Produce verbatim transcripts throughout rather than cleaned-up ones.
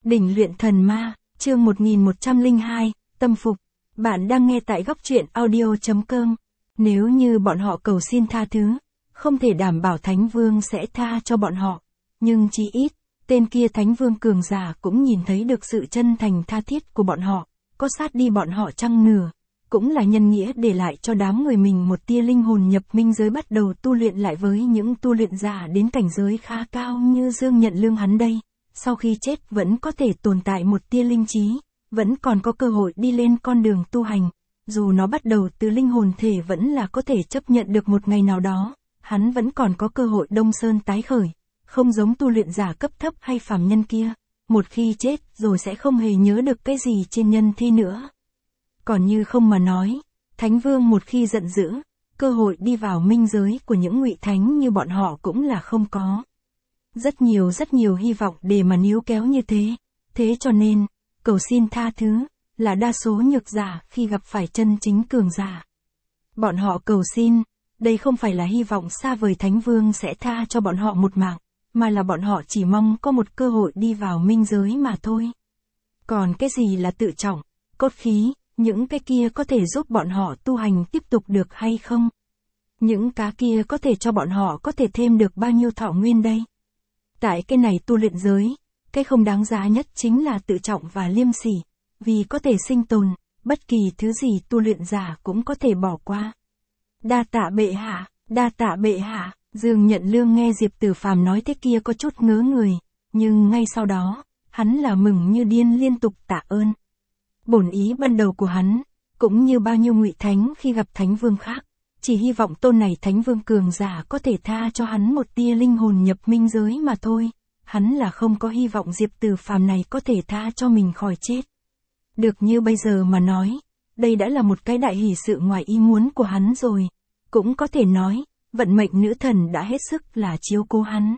Đỉnh luyện thần ma, chương một nghìn một trăm lẻ hai, tâm phục. Bạn đang nghe tại góc truyện audio chấm com. Nếu như bọn họ cầu xin tha thứ, không thể đảm bảo Thánh Vương sẽ tha cho bọn họ. Nhưng chí ít, tên kia Thánh Vương cường giả cũng nhìn thấy được sự chân thành tha thiết của bọn họ, có sát đi bọn họ chăng nửa. Cũng là nhân nghĩa để lại cho đám người mình một tia linh hồn nhập minh giới bắt đầu tu luyện lại với những tu luyện giả đến cảnh giới khá cao như Dương Nhận Lương hắn đây. Sau khi chết vẫn có thể tồn tại một tia linh trí, vẫn còn có cơ hội đi lên con đường tu hành. Dù nó bắt đầu từ linh hồn thể vẫn là có thể chấp nhận được một ngày nào đó, hắn vẫn còn có cơ hội đông sơn tái khởi, không giống tu luyện giả cấp thấp hay phàm nhân kia. Một khi chết rồi sẽ không hề nhớ được cái gì trên nhân thi nữa. Còn như không mà nói, Thánh Vương một khi giận dữ, cơ hội đi vào minh giới của những ngụy thánh như bọn họ cũng là không có. Rất nhiều rất nhiều hy vọng để mà níu kéo như thế, thế cho nên, cầu xin tha thứ, là đa số nhược giả khi gặp phải chân chính cường giả. Bọn họ cầu xin, đây không phải là hy vọng xa vời Thánh Vương sẽ tha cho bọn họ một mạng, mà là bọn họ chỉ mong có một cơ hội đi vào minh giới mà thôi. Còn cái gì là tự trọng, cốt khí, những cái kia có thể giúp bọn họ tu hành tiếp tục được hay không? Những cá kia có thể cho bọn họ có thể thêm được bao nhiêu thọ nguyên đây? Tại cái này tu luyện giới, cái không đáng giá nhất chính là tự trọng và liêm sỉ, vì có thể sinh tồn, bất kỳ thứ gì tu luyện giả cũng có thể bỏ qua. Đa tạ bệ hạ, đa tạ bệ hạ, Dương Nhận Lương nghe Diệp Tử Phàm nói thế kia có chút ngớ người, nhưng ngay sau đó, hắn là mừng như điên liên tục tạ ơn. Bổn ý ban đầu của hắn, cũng như bao nhiêu ngụy thánh khi gặp Thánh Vương khác, chỉ hy vọng tôn này Thánh Vương cường giả có thể tha cho hắn một tia linh hồn nhập minh giới mà thôi. Hắn là không có hy vọng Diệp Tử Phàm này có thể tha cho mình khỏi chết. Được như bây giờ mà nói, đây đã là một cái đại hỷ sự ngoài ý muốn của hắn rồi. Cũng có thể nói, vận mệnh nữ thần đã hết sức là chiếu cố hắn.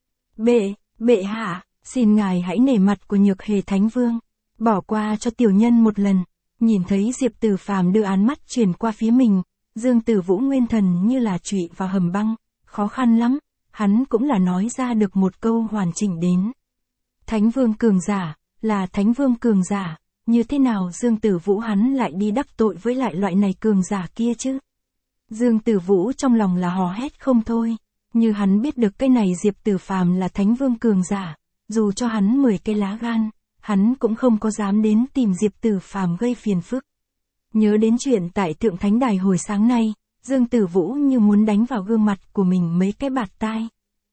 Bệ, bệ hạ, xin ngài hãy nể mặt của Nhược Hề Thánh Vương, bỏ qua cho tiểu nhân một lần. Nhìn thấy Diệp Tử Phàm đưa ánh mắt chuyển qua phía mình, Dương Tử Vũ nguyên thần như là trụy vào hầm băng, khó khăn lắm, hắn cũng là nói ra được một câu hoàn chỉnh đến. Thánh Vương cường giả, là Thánh Vương cường giả, như thế nào Dương Tử Vũ hắn lại đi đắc tội với lại loại này cường giả kia chứ? Dương Tử Vũ trong lòng là hò hét không thôi, như hắn biết được cái này Diệp Tử Phàm là Thánh Vương cường giả, dù cho hắn mười cái lá gan, hắn cũng không có dám đến tìm Diệp Tử Phàm gây phiền phức. Nhớ đến chuyện tại Thượng Thánh Đài hồi sáng nay, Dương Tử Vũ như muốn đánh vào gương mặt của mình mấy cái bạt tai.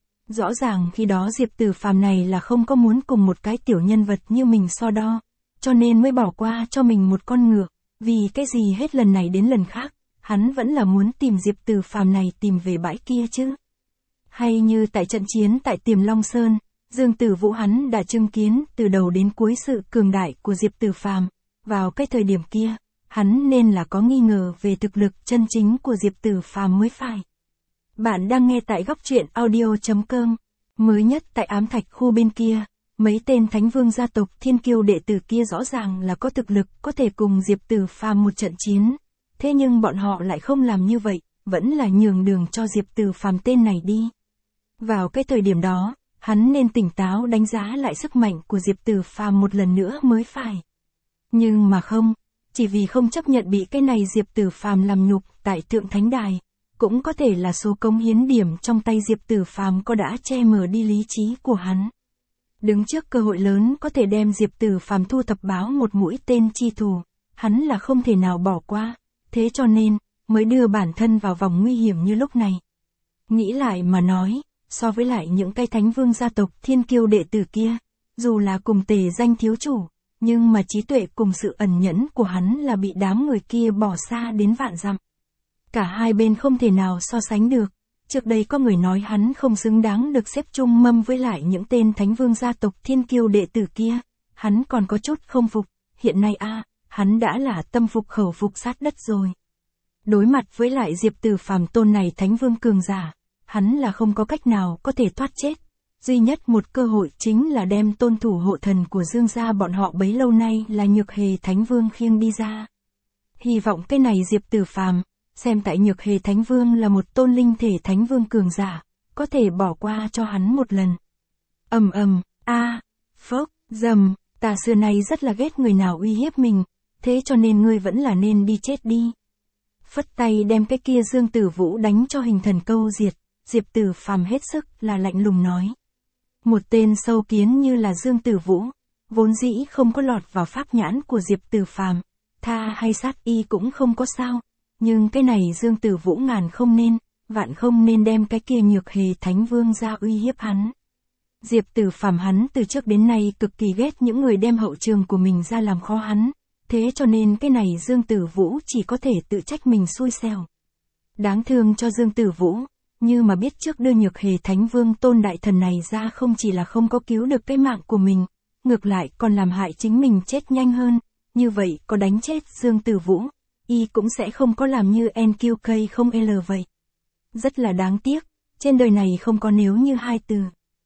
Rõ ràng khi đó Diệp Tử Phàm này là không có muốn cùng một cái tiểu nhân vật như mình so đo, cho nên mới bỏ qua cho mình một con ngựa, vì cái gì hết lần này đến lần khác, hắn vẫn là muốn tìm Diệp Tử Phàm này tìm về bãi kia chứ. Hay như tại trận chiến tại Tiềm Long Sơn, Dương Tử Vũ hắn đã chứng kiến từ đầu đến cuối sự cường đại của Diệp Tử Phàm, vào cái thời điểm kia, hắn nên là có nghi ngờ về thực lực chân chính của Diệp Tử Phàm mới phải. Bạn đang nghe tại góc truyện audio chấm com. Mới nhất tại ám thạch khu bên kia, mấy tên Thánh Vương gia tộc thiên kiêu đệ tử kia rõ ràng là có thực lực có thể cùng Diệp Tử Phàm một trận chiến. Thế nhưng bọn họ lại không làm như vậy, vẫn là nhường đường cho Diệp Tử Phàm tên này đi. Vào cái thời điểm đó, hắn nên tỉnh táo đánh giá lại sức mạnh của Diệp Tử Phàm một lần nữa mới phải. Nhưng mà không, chỉ vì không chấp nhận bị cái này Diệp Tử Phàm làm nhục tại Thượng Thánh Đài, cũng có thể là số cống hiến điểm trong tay Diệp Tử Phàm có đã che mờ đi lý trí của hắn. Đứng trước cơ hội lớn có thể đem Diệp Tử Phàm thu thập báo một mũi tên chi thù, hắn là không thể nào bỏ qua, thế cho nên, mới đưa bản thân vào vòng nguy hiểm như lúc này. Nghĩ lại mà nói, so với lại những cái Thánh Vương gia tộc thiên kiêu đệ tử kia, dù là cùng tề danh thiếu chủ, nhưng mà trí tuệ cùng sự ẩn nhẫn của hắn là bị đám người kia bỏ xa đến vạn dặm. Cả hai bên không thể nào so sánh được. Trước đây có người nói hắn không xứng đáng được xếp chung mâm với lại những tên Thánh Vương gia tộc thiên kiêu đệ tử kia. Hắn còn có chút không phục, hiện nay a à, hắn đã là tâm phục khẩu phục sát đất rồi. Đối mặt với lại Diệp Tử Phàm tôn này Thánh Vương cường giả, hắn là không có cách nào có thể thoát chết. Duy nhất một cơ hội chính là đem tôn thủ hộ thần của Dương gia bọn họ bấy lâu nay là Nhược Hề Thánh Vương khiêng đi ra. Hy vọng cái này Diệp Tử Phàm, xem tại Nhược Hề Thánh Vương là một tôn linh thể Thánh Vương cường giả, có thể bỏ qua cho hắn một lần. Ầm ầm, a, phốc, dầm, Ta xưa nay rất là ghét người nào uy hiếp mình, thế cho nên ngươi vẫn là nên đi chết đi. Phất tay đem cái kia Dương Tử Vũ đánh cho hình thần câu diệt, Diệp Tử Phàm hết sức là lạnh lùng nói. Một tên sâu kiến như là Dương Tử Vũ, vốn dĩ không có lọt vào pháp nhãn của Diệp Tử Phàm, tha hay sát y cũng không có sao, nhưng cái này Dương Tử Vũ ngàn không nên, vạn không nên đem cái kia Nhược Hề Thánh Vương ra uy hiếp hắn. Diệp Tử Phàm hắn từ trước đến nay cực kỳ ghét những người đem hậu trường của mình ra làm khó hắn, thế cho nên cái này Dương Tử Vũ chỉ có thể tự trách mình xui xẻo. Đáng thương cho Dương Tử Vũ, như mà biết trước đưa Nhược Hề Thánh Vương Tôn đại thần này ra không chỉ là không có cứu được cái mạng của mình, ngược lại còn làm hại chính mình chết nhanh hơn, như vậy có đánh chết Dương Tử Vũ, y cũng sẽ không có làm như en quy ca không L vậy. Rất là đáng tiếc, trên đời này không có nếu như hai từ.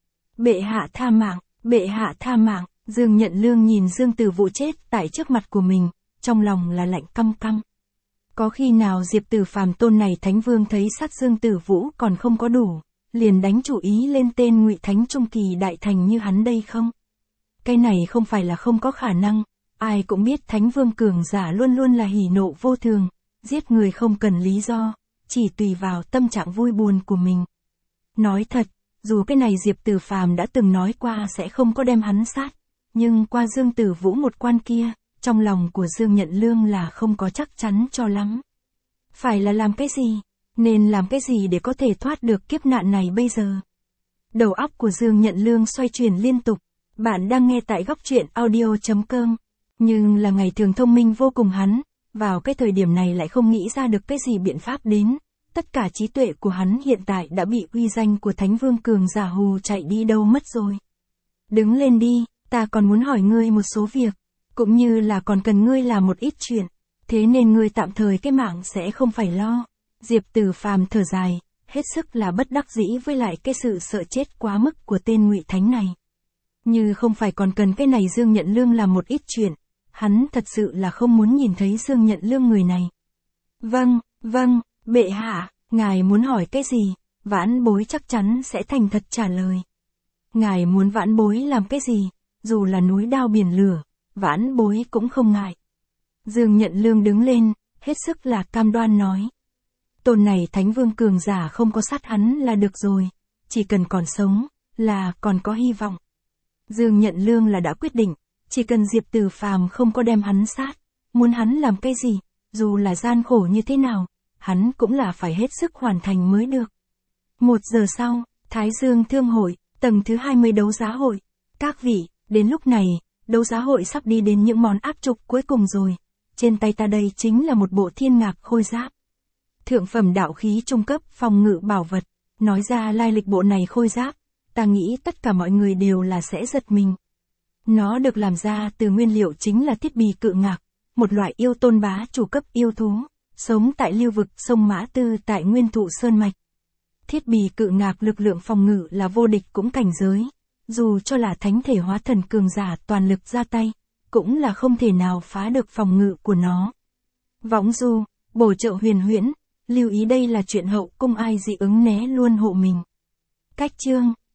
Bệ hạ tha mạng, bệ hạ tha mạng, Dương Nhận Lương nhìn Dương Tử Vũ chết tại trước mặt của mình, trong lòng là lạnh căm căm. Có khi nào Diệp Tử Phàm Tôn này Thánh Vương thấy sát Dương Tử Vũ còn không có đủ, liền đánh chủ ý lên tên Ngụy Thánh Trung Kỳ đại thành như hắn đây không? Cái này không phải là không có khả năng, ai cũng biết Thánh Vương cường giả luôn luôn là hỉ nộ vô thường, giết người không cần lý do, chỉ tùy vào tâm trạng vui buồn của mình. Nói thật, dù cái này Diệp Tử Phàm đã từng nói qua sẽ không có đem hắn sát, nhưng qua Dương Tử Vũ một quan kia, trong lòng của Dương Nhận Lương là không có chắc chắn cho lắm. Phải là làm cái gì? Nên làm cái gì để có thể thoát được kiếp nạn này bây giờ? Đầu óc của Dương Nhận Lương xoay chuyển liên tục. Bạn đang nghe tại góc truyện audio chấm com. Nhưng là ngày thường thông minh vô cùng hắn, vào cái thời điểm này lại không nghĩ ra được cái gì biện pháp đến. Tất cả trí tuệ của hắn hiện tại đã bị uy danh của Thánh Vương cường giả hù chạy đi đâu mất rồi. Đứng lên đi, ta còn muốn hỏi ngươi một số việc, cũng như là còn cần ngươi làm một ít chuyện, thế nên ngươi tạm thời cái mạng sẽ không phải lo. Diệp Tử Phàm thở dài, hết sức là bất đắc dĩ với lại cái sự sợ chết quá mức của tên Ngụy Thánh này. Như không phải còn cần cái này Dương Nhận Lương làm một ít chuyện, hắn thật sự là không muốn nhìn thấy Dương Nhận Lương người này. Vâng, vâng, bệ hạ, ngài muốn hỏi cái gì, vãn bối chắc chắn sẽ thành thật trả lời. Ngài muốn vãn bối làm cái gì, dù là núi đao biển lửa, vãn bối cũng không ngại. Dương Nhận Lương đứng lên, hết sức là cam đoan nói. Tôn này Thánh Vương cường giả không có sát hắn là được rồi, chỉ cần còn sống, là còn có hy vọng. Dương Nhận Lương là đã quyết định, chỉ cần Diệp Tử Phàm không có đem hắn sát, muốn hắn làm cái gì, dù là gian khổ như thế nào, hắn cũng là phải hết sức hoàn thành mới được. Một giờ sau, Thái Dương Thương hội, tầng thứ hai mươi đấu giá hội. Các vị, đến lúc này, đấu giá hội sắp đi đến những món áp trục cuối cùng rồi. Trên tay ta đây chính là một bộ Thiên Ngạc khôi giáp. Thượng phẩm đạo khí trung cấp phòng ngự bảo vật. Nói ra lai lịch bộ này khôi giáp, ta nghĩ tất cả mọi người đều là sẽ giật mình. Nó được làm ra từ nguyên liệu chính là thiết bì cự ngạc, một loại yêu tôn bá chủ cấp yêu thú, sống tại lưu vực sông Mã Tư tại Nguyên Thụ Sơn Mạch. Thiết bì cự ngạc lực lượng phòng ngự là vô địch cũng cảnh giới, dù cho là thánh thể hóa thần cường giả toàn lực ra tay, cũng là không thể nào phá được phòng ngự của nó. Võng du, bổ trợ huyền huyễn, lưu ý đây là chuyện hậu cung ai dị ứng né luôn hộ mình. Cách chương,